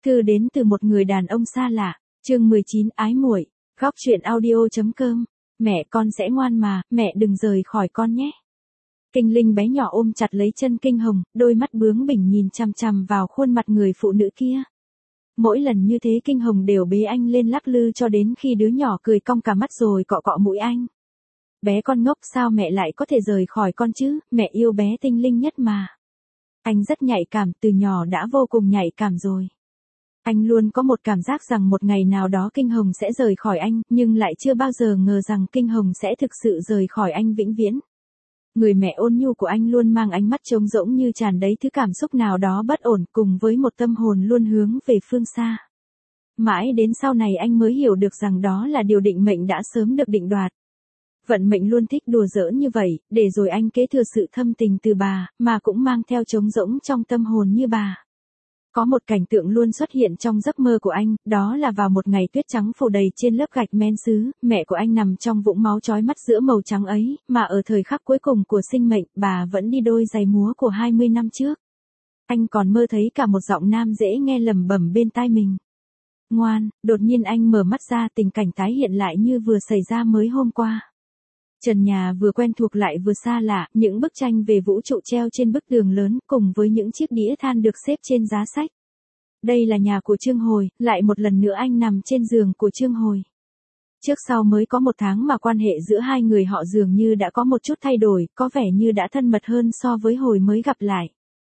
Thư đến từ một người đàn ông xa lạ, chương 19 ái muội, góc truyện audio.com. Mẹ con sẽ ngoan mà, mẹ đừng rời khỏi con nhé. Kinh Linh bé nhỏ ôm chặt lấy chân Kinh Hồng, đôi mắt bướng bỉnh nhìn chằm chằm vào khuôn mặt người phụ nữ kia. Mỗi lần như thế Kinh Hồng đều bế anh lên lắc lư cho đến khi đứa nhỏ cười cong cả mắt rồi cọ cọ mũi anh. Bé con ngốc, sao mẹ lại có thể rời khỏi con chứ, mẹ yêu bé Tinh Linh nhất mà. Anh rất nhạy cảm, từ nhỏ đã vô cùng nhạy cảm rồi. Anh luôn có một cảm giác rằng một ngày nào đó Kinh Hồng sẽ rời khỏi anh, nhưng lại chưa bao giờ ngờ rằng Kinh Hồng sẽ thực sự rời khỏi anh vĩnh viễn. Người mẹ ôn nhu của anh luôn mang ánh mắt trống rỗng như tràn đầy thứ cảm xúc nào đó bất ổn, cùng với một tâm hồn luôn hướng về phương xa. Mãi đến sau này anh mới hiểu được rằng đó là điều định mệnh đã sớm được định đoạt. Vận mệnh luôn thích đùa giỡn như vậy, để rồi anh kế thừa sự thâm tình từ bà, mà cũng mang theo trống rỗng trong tâm hồn như bà. Có một cảnh tượng luôn xuất hiện trong giấc mơ của anh, đó là vào một ngày tuyết trắng phủ đầy trên lớp gạch men sứ, mẹ của anh nằm trong vũng máu chói mắt giữa màu trắng ấy, mà ở thời khắc cuối cùng của sinh mệnh, bà vẫn đi đôi giày múa của 20 năm trước. Anh còn mơ thấy cả một giọng nam dễ nghe lẩm bẩm bên tai mình. Ngoan, đột nhiên anh mở mắt ra, tình cảnh tái hiện lại như vừa xảy ra mới hôm qua. Trần nhà vừa quen thuộc lại vừa xa lạ, những bức tranh về vũ trụ treo trên bức tường lớn, cùng với những chiếc đĩa than được xếp trên giá sách. Đây là nhà của Trương Hồi, lại một lần nữa anh nằm trên giường của Trương Hồi. Trước sau mới có 1 tháng mà quan hệ giữa hai người họ dường như đã có một chút thay đổi, có vẻ như đã thân mật hơn so với hồi mới gặp lại.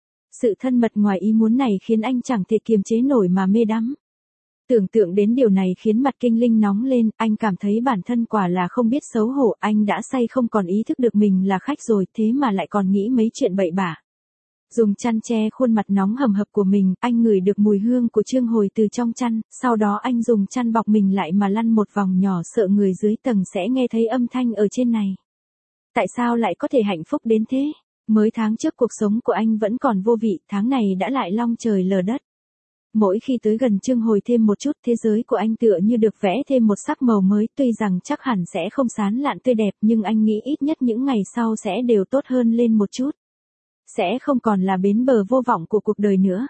Sự thân mật ngoài ý muốn này khiến anh chẳng thể kiềm chế nổi mà mê đắm. Tưởng tượng đến điều này khiến mặt Kinh Linh nóng lên, anh cảm thấy bản thân quả là không biết xấu hổ, anh đã say không còn ý thức được mình là khách rồi, thế mà lại còn nghĩ mấy chuyện bậy bạ. Dùng chăn che khuôn mặt nóng hầm hập của mình, anh ngửi được mùi hương của Trương Hồi từ trong chăn, sau đó anh dùng chăn bọc mình lại mà lăn một vòng nhỏ, sợ người dưới tầng sẽ nghe thấy âm thanh ở trên này. Tại sao lại có thể hạnh phúc đến thế? Mới tháng trước cuộc sống của anh vẫn còn vô vị, tháng này đã lại long trời lở đất. Mỗi khi tới gần Trương Hồi thêm một chút, thế giới của anh tựa như được vẽ thêm một sắc màu mới, tuy rằng chắc hẳn sẽ không sán lạn tươi đẹp, nhưng anh nghĩ ít nhất những ngày sau sẽ đều tốt hơn lên một chút. Sẽ không còn là bến bờ vô vọng của cuộc đời nữa.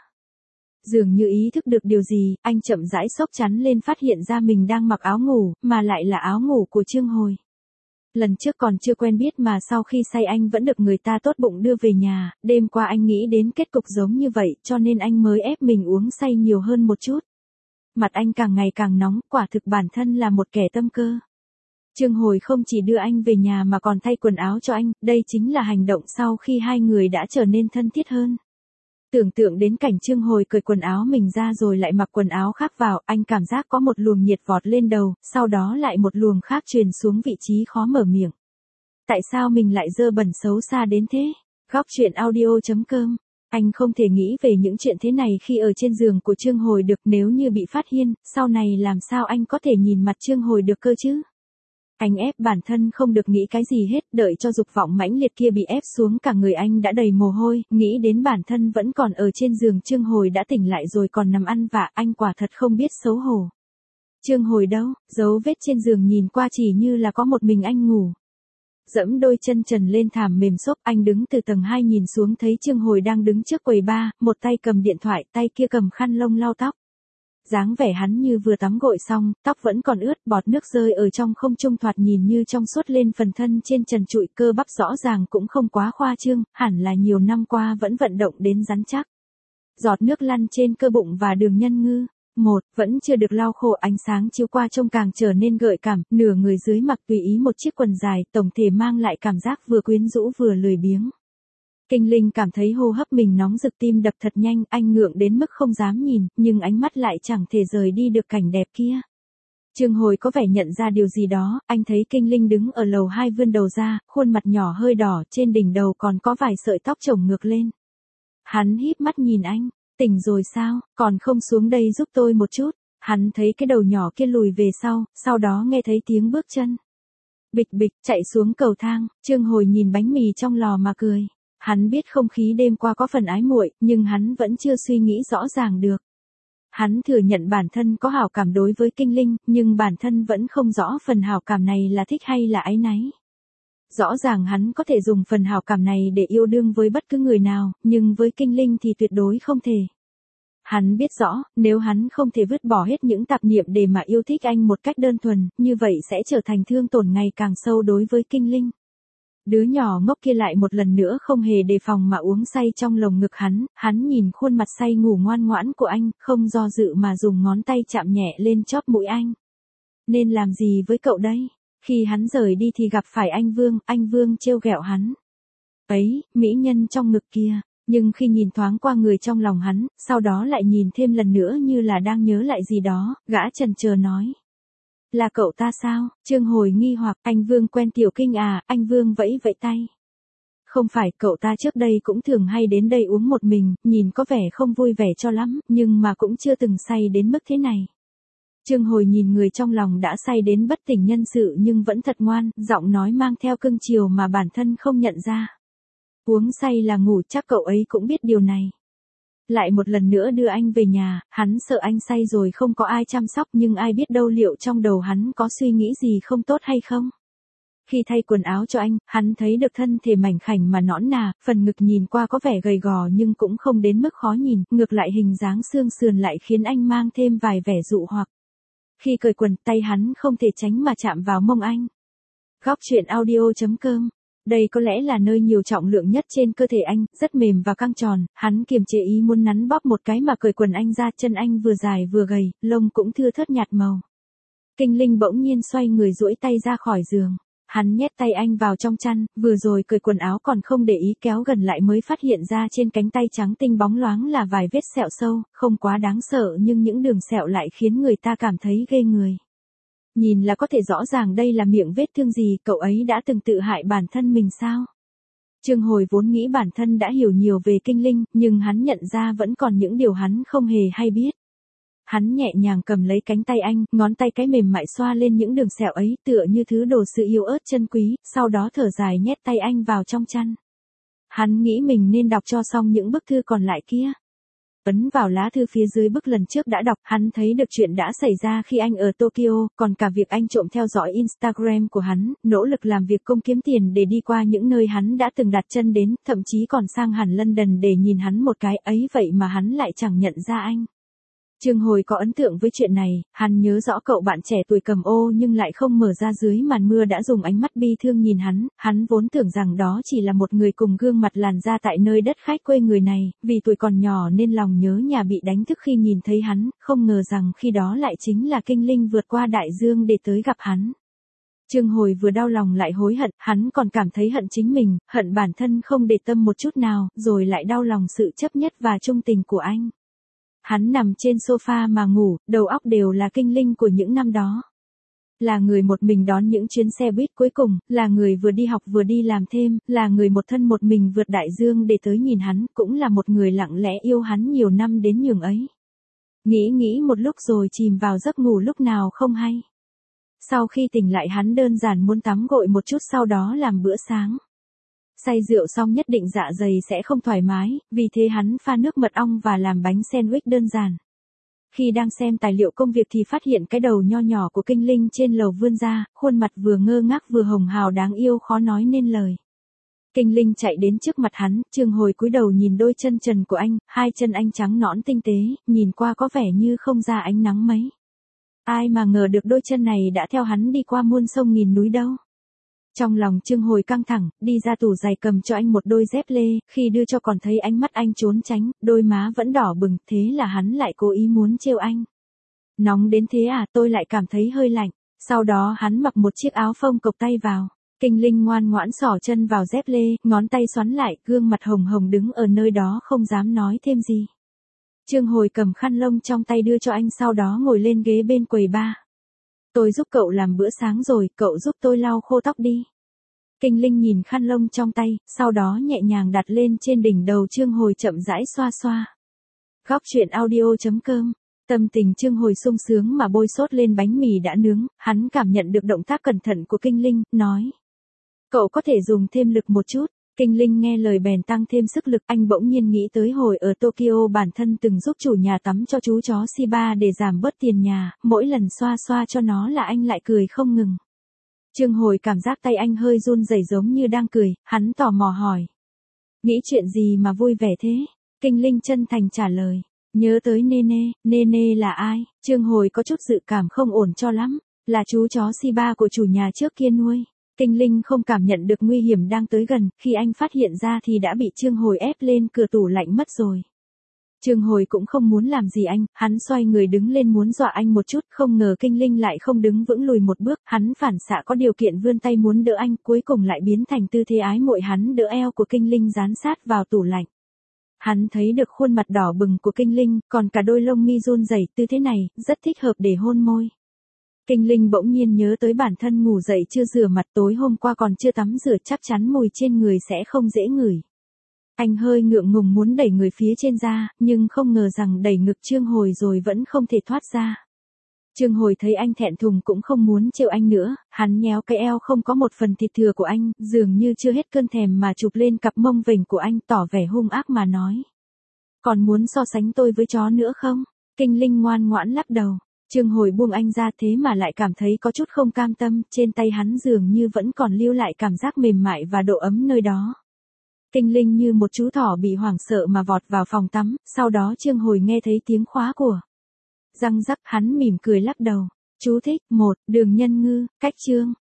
Dường như ý thức được điều gì, anh chậm rãi xốc chắn lên, phát hiện ra mình đang mặc áo ngủ, mà lại là áo ngủ của Trương Hồi. Lần trước còn chưa quen biết mà sau khi say anh vẫn được người ta tốt bụng đưa về nhà, đêm qua anh nghĩ đến kết cục giống như vậy, cho nên anh mới ép mình uống say nhiều hơn một chút. Mặt anh càng ngày càng nóng, quả thực bản thân là một kẻ tâm cơ. Trương Hồi không chỉ đưa anh về nhà mà còn thay quần áo cho anh, đây chính là hành động sau khi hai người đã trở nên thân thiết hơn. Tưởng tượng đến cảnh Trương Hồi cởi quần áo mình ra rồi lại mặc quần áo khác vào, anh cảm giác có một luồng nhiệt vọt lên đầu, sau đó lại một luồng khác truyền xuống vị trí khó mở miệng. Tại sao mình lại dơ bẩn xấu xa đến thế? Góc truyện audio.com. Anh không thể nghĩ về những chuyện thế này khi ở trên giường của Trương Hồi được, nếu như bị phát hiện, sau này làm sao anh có thể nhìn mặt Trương Hồi được cơ chứ? Anh ép bản thân không được nghĩ cái gì hết, đợi cho dục vọng mãnh liệt kia bị ép xuống, cả người anh đã đầy mồ hôi, nghĩ đến bản thân vẫn còn ở trên giường Trương Hồi đã tỉnh lại rồi còn nằm ăn vạ, anh quả thật không biết xấu hổ. Trương Hồi đâu, dấu vết trên giường nhìn qua chỉ như là có một mình anh ngủ. Dẫm đôi chân trần lên thảm mềm xốp, anh đứng từ tầng 2 nhìn xuống thấy Trương Hồi đang đứng trước quầy bar, một tay cầm điện thoại, tay kia cầm khăn lông lau tóc. Dáng vẻ hắn như vừa tắm gội xong, tóc vẫn còn ướt, bọt nước rơi ở trong không trung, thoạt nhìn như trong suốt lên phần thân trên trần trụi, cơ bắp rõ ràng cũng không quá khoa trương, hẳn là nhiều năm qua vẫn vận động đến rắn chắc. Giọt nước lăn trên cơ bụng và đường nhân ngư. Vẫn chưa được lau khô, ánh sáng chiếu qua trông càng trở nên gợi cảm, nửa người dưới mặc tùy ý một chiếc quần dài, tổng thể mang lại cảm giác vừa quyến rũ vừa lười biếng. Kinh Linh cảm thấy hô hấp mình nóng rực, tim đập thật nhanh, anh ngượng đến mức không dám nhìn, nhưng ánh mắt lại chẳng thể rời đi được cảnh đẹp kia. Trương Hồi có vẻ nhận ra điều gì đó, anh thấy Kinh Linh đứng ở lầu 2 vươn đầu ra, khuôn mặt nhỏ hơi đỏ, trên đỉnh đầu còn có vài sợi tóc chổng ngược lên. Hắn híp mắt nhìn anh, tỉnh rồi sao, còn không xuống đây giúp tôi một chút. Hắn thấy cái đầu nhỏ kia lùi về sau đó nghe thấy tiếng bước chân. Bịch bịch, chạy xuống cầu thang, Trương Hồi nhìn bánh mì trong lò mà cười. Hắn biết không khí đêm qua có phần ái muội, nhưng hắn vẫn chưa suy nghĩ rõ ràng được. Hắn thừa nhận bản thân có hảo cảm đối với Kinh Linh, nhưng bản thân vẫn không rõ phần hảo cảm này là thích hay là áy náy. Rõ ràng hắn có thể dùng phần hảo cảm này để yêu đương với bất cứ người nào, nhưng với Kinh Linh thì tuyệt đối không thể. Hắn biết rõ, nếu hắn không thể vứt bỏ hết những tạp niệm để mà yêu thích anh một cách đơn thuần, như vậy sẽ trở thành thương tổn ngày càng sâu đối với Kinh Linh. Đứa nhỏ ngốc kia lại một lần nữa không hề đề phòng mà uống say trong lồng ngực hắn nhìn khuôn mặt say ngủ ngoan ngoãn của anh, không do dự mà dùng ngón tay chạm nhẹ lên chóp mũi anh. Nên làm gì với cậu đây? Khi hắn rời đi thì gặp phải anh Vương trêu ghẹo hắn. Ấy, mỹ nhân trong ngực kia. Nhưng khi nhìn thoáng qua người trong lòng hắn, sau đó lại nhìn thêm lần nữa như là đang nhớ lại gì đó, gã chần chờ nói. Là cậu ta sao? Trương Hồi nghi hoặc, anh Vương quen Tiểu Kinh à? Anh Vương vẫy vẫy tay. Không phải, cậu ta trước đây cũng thường hay đến đây uống một mình, nhìn có vẻ không vui vẻ cho lắm, nhưng mà cũng chưa từng say đến mức thế này. Trương Hồi nhìn người trong lòng đã say đến bất tỉnh nhân sự nhưng vẫn thật ngoan, giọng nói mang theo cưng chiều mà bản thân không nhận ra. Uống say là ngủ, chắc cậu ấy cũng biết điều này. Lại một lần nữa đưa anh về nhà, hắn sợ anh say rồi không có ai chăm sóc nhưng ai biết đâu liệu trong đầu hắn có suy nghĩ gì không tốt hay không. Khi thay quần áo cho anh, hắn thấy được thân thể mảnh khảnh mà nõn nà, phần ngực nhìn qua có vẻ gầy gò nhưng cũng không đến mức khó nhìn, ngược lại hình dáng xương sườn lại khiến anh mang thêm vài vẻ dụ hoặc. Khi cởi quần, tay hắn không thể tránh mà chạm vào mông anh. Góc truyện audio.com. Đây có lẽ là nơi nhiều trọng lượng nhất trên cơ thể anh, rất mềm và căng tròn, hắn kiềm chế ý muốn nắn bóp một cái mà cởi quần anh ra, chân anh vừa dài vừa gầy, lông cũng thưa thớt nhạt màu. Kinh Linh bỗng nhiên xoay người duỗi tay ra khỏi giường. Hắn nhét tay anh vào trong chăn, vừa rồi cởi quần áo còn không để ý kéo gần lại mới phát hiện ra trên cánh tay trắng tinh bóng loáng là vài vết sẹo sâu, không quá đáng sợ nhưng những đường sẹo lại khiến người ta cảm thấy ghê người. Nhìn là có thể rõ ràng đây là miệng vết thương gì, cậu ấy đã từng tự hại bản thân mình sao? Trương Hồi vốn nghĩ bản thân đã hiểu nhiều về Kinh Linh, nhưng hắn nhận ra vẫn còn những điều hắn không hề hay biết. Hắn nhẹ nhàng cầm lấy cánh tay anh, ngón tay cái mềm mại xoa lên những đường sẹo ấy tựa như thứ đồ sự yêu ớt chân quý, sau đó thở dài nhét tay anh vào trong chăn. Hắn nghĩ mình nên đọc cho xong những bức thư còn lại kia. Ấn vào lá thư phía dưới bức lần trước đã đọc, hắn thấy được chuyện đã xảy ra khi anh ở Tokyo, còn cả việc anh trộm theo dõi Instagram của hắn, nỗ lực làm việc công kiếm tiền để đi qua những nơi hắn đã từng đặt chân đến, thậm chí còn sang hẳn London để nhìn hắn một cái ấy, vậy mà hắn lại chẳng nhận ra anh. Trương Hồi có ấn tượng với chuyện này, hắn nhớ rõ cậu bạn trẻ tuổi cầm ô nhưng lại không mở ra dưới màn mưa đã dùng ánh mắt bi thương nhìn hắn vốn tưởng rằng đó chỉ là một người cùng gương mặt làn da tại nơi đất khách quê người này, vì tuổi còn nhỏ nên lòng nhớ nhà bị đánh thức khi nhìn thấy hắn, không ngờ rằng khi đó lại chính là Kinh Linh vượt qua đại dương để tới gặp hắn. Trương Hồi vừa đau lòng lại hối hận, hắn còn cảm thấy hận chính mình, hận bản thân không để tâm một chút nào, rồi lại đau lòng sự chấp nhất và trung tình của anh. Hắn nằm trên sofa mà ngủ, đầu óc đều là Kinh Linh của những năm đó. Là người một mình đón những chuyến xe buýt cuối cùng, là người vừa đi học vừa đi làm thêm, là người một thân một mình vượt đại dương để tới nhìn hắn, cũng là một người lặng lẽ yêu hắn nhiều năm đến nhường ấy. Nghĩ một lúc rồi chìm vào giấc ngủ lúc nào không hay. Sau khi tỉnh lại hắn đơn giản muốn tắm gội một chút sau đó làm bữa sáng. Say rượu xong nhất định dạ dày sẽ không thoải mái, vì thế hắn pha nước mật ong và làm bánh sandwich đơn giản. Khi đang xem tài liệu công việc thì phát hiện cái đầu nho nhỏ của Kinh Linh trên lầu vươn ra, khuôn mặt vừa ngơ ngác vừa hồng hào đáng yêu khó nói nên lời. Kinh Linh chạy đến trước mặt hắn, Trương Hồi cúi đầu nhìn đôi chân trần của anh, hai chân anh trắng nõn tinh tế, nhìn qua có vẻ như không ra ánh nắng mấy. Ai mà ngờ được đôi chân này đã theo hắn đi qua muôn sông nghìn núi đâu. Trong lòng Trương Hồi căng thẳng, đi ra tủ giày cầm cho anh một đôi dép lê, khi đưa cho còn thấy ánh mắt anh trốn tránh, đôi má vẫn đỏ bừng, thế là hắn lại cố ý muốn trêu anh. Nóng đến thế à, tôi lại cảm thấy hơi lạnh. Sau đó hắn mặc một chiếc áo phông cộc tay vào. Kinh Linh ngoan ngoãn xỏ chân vào dép lê, ngón tay xoắn lại, gương mặt hồng hồng đứng ở nơi đó không dám nói thêm gì. Trương Hồi cầm khăn lông trong tay đưa cho anh sau đó ngồi lên ghế bên quầy bar. Tôi giúp cậu làm bữa sáng rồi, cậu giúp tôi lau khô tóc đi. Kinh Linh nhìn khăn lông trong tay, sau đó nhẹ nhàng đặt lên trên đỉnh đầu Trương Hồi chậm rãi xoa xoa. Góc truyện audio.com. Tâm tình Trương Hồi sung sướng mà bôi sốt lên bánh mì đã nướng, hắn cảm nhận được động tác cẩn thận của Kinh Linh, nói. Cậu có thể dùng thêm lực một chút. Kinh Linh nghe lời bèn tăng thêm sức lực, anh bỗng nhiên nghĩ tới hồi ở Tokyo bản thân từng giúp chủ nhà tắm cho chú chó Shiba để giảm bớt tiền nhà, mỗi lần xoa xoa cho nó là anh lại cười không ngừng. Trương Hồi cảm giác tay anh hơi run rẩy giống như đang cười, hắn tò mò hỏi. Nghĩ chuyện gì mà vui vẻ thế? Kinh Linh chân thành trả lời. Nhớ tới Nê Nê là ai? Trương Hồi có chút dự cảm không ổn cho lắm, là chú chó Shiba của chủ nhà trước kia nuôi. Kinh Linh không cảm nhận được nguy hiểm đang tới gần, khi anh phát hiện ra thì đã bị Trương Hồi ép lên cửa tủ lạnh mất rồi. Trương Hồi cũng không muốn làm gì anh, hắn xoay người đứng lên muốn dọa anh một chút, không ngờ Kinh Linh lại không đứng vững lùi một bước, hắn phản xạ có điều kiện vươn tay muốn đỡ anh, cuối cùng lại biến thành tư thế ái muội hắn đỡ eo của Kinh Linh dán sát vào tủ lạnh. Hắn thấy được khuôn mặt đỏ bừng của Kinh Linh, còn cả đôi lông mi run rẩy, tư thế này rất thích hợp để hôn môi. Kinh Linh bỗng nhiên nhớ tới bản thân ngủ dậy chưa rửa mặt, tối hôm qua còn chưa tắm rửa, chắc chắn mùi trên người sẽ không dễ ngửi. Anh hơi ngượng ngùng muốn đẩy người phía trên ra, nhưng không ngờ rằng đẩy ngực Trương Hồi rồi vẫn không thể thoát ra. Trương Hồi thấy anh thẹn thùng cũng không muốn trêu anh nữa, hắn nhéo cái eo không có một phần thịt thừa của anh, dường như chưa hết cơn thèm mà chụp lên cặp mông vểnh của anh, tỏ vẻ hung ác mà nói. Còn muốn so sánh tôi với chó nữa không? Kinh Linh ngoan ngoãn lắc đầu. Trương Hồi buông anh ra thế mà lại cảm thấy có chút không cam tâm, trên tay hắn dường như vẫn còn lưu lại cảm giác mềm mại và độ ấm nơi đó. Kinh Linh như một chú thỏ bị hoảng sợ mà vọt vào phòng tắm, sau đó Trương Hồi nghe thấy tiếng khóa của. Răng rắc, hắn mỉm cười lắc đầu. Chú thích, 1, Đường Nhân Ngư, cách chương.